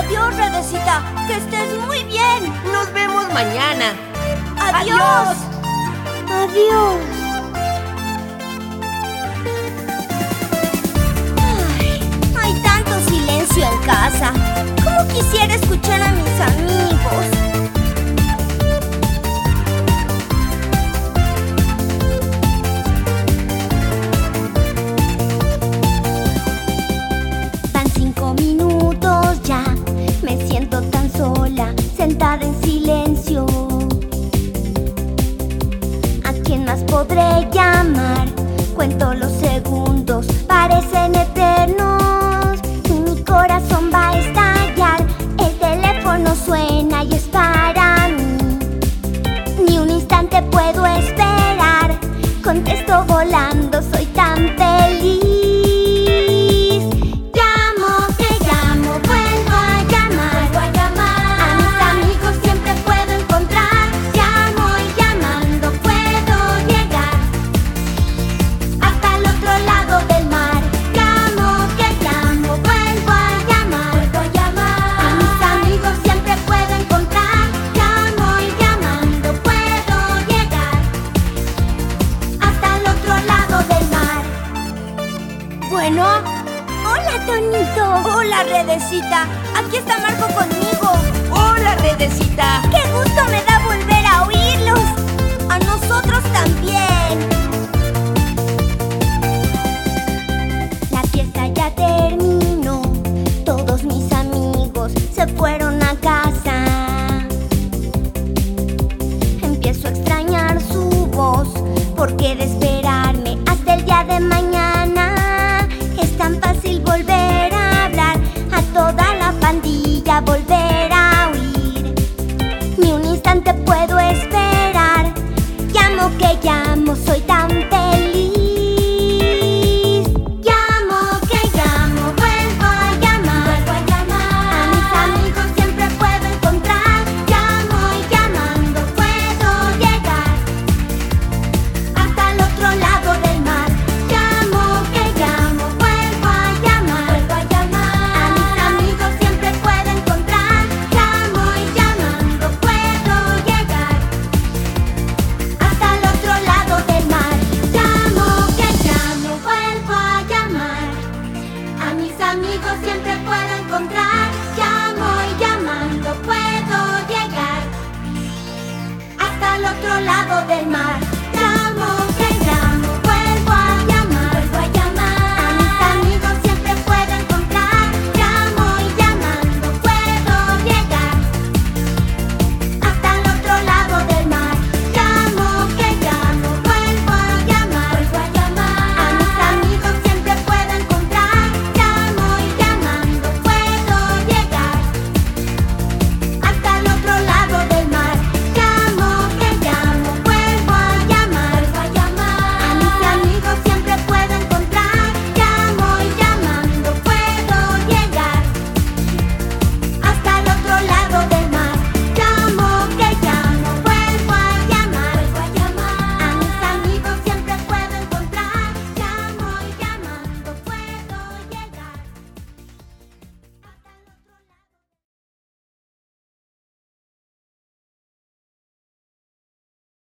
Adiós, Redecita. Que estés muy bien. Nos vemos mañana. Adiós. Adiós. Hay tanto silencio en casa. ¿Cómo quisiera escuchar a mis amigos? Van 5 minutos ya. Me siento tan sola, sentada en silencio. ¿A quién más podré llamar? Cuento los segundos, parecen eternos. Y mi corazón va a estallar. El teléfono suena y es para mí. Ni un instante puedo esperar. Contesto volando, soy tan feliz. Llamo, vuelvo a llamar. A mis amigos siempre puedo encontrar. Llamo y llamando puedo llegar hasta el otro lado del mar. Llamo, vuelvo a llamar. A mis amigos siempre puedo encontrar. Llamo y llamando puedo llegar hasta el otro lado del mar. Bueno. Hola, Tonito. Hola, Redecita. Aquí está Marco conmigo. Hola, Redecita. ¡Qué gusto me da volver a oírlos! A nosotros también. La fiesta ya terminó. Todos mis amigos se fueron a casa. Empiezo a extrañar su voz. ¿Por qué de esperarme hasta el día de mañana? Es tan fácil volver a hablar, a toda la pandilla volver a oír. Ni un instante puedo esperar. Llamo que llamo, soy tan feliz. Llamo, vuelvo a llamar. A mis amigos siempre puedo encontrar. Llamo y llamando puedo llegar hasta el otro lado del mar. Llamo, vuelvo a llamar. A mis amigos siempre puedo encontrar. Llamo y llamando puedo llegar hasta el otro lado del mar. Llamo, vuelvo a llamar. A mis amigos siempre puedo encontrar. Llamo y llamando puedo llegar hasta el otro lado del mar.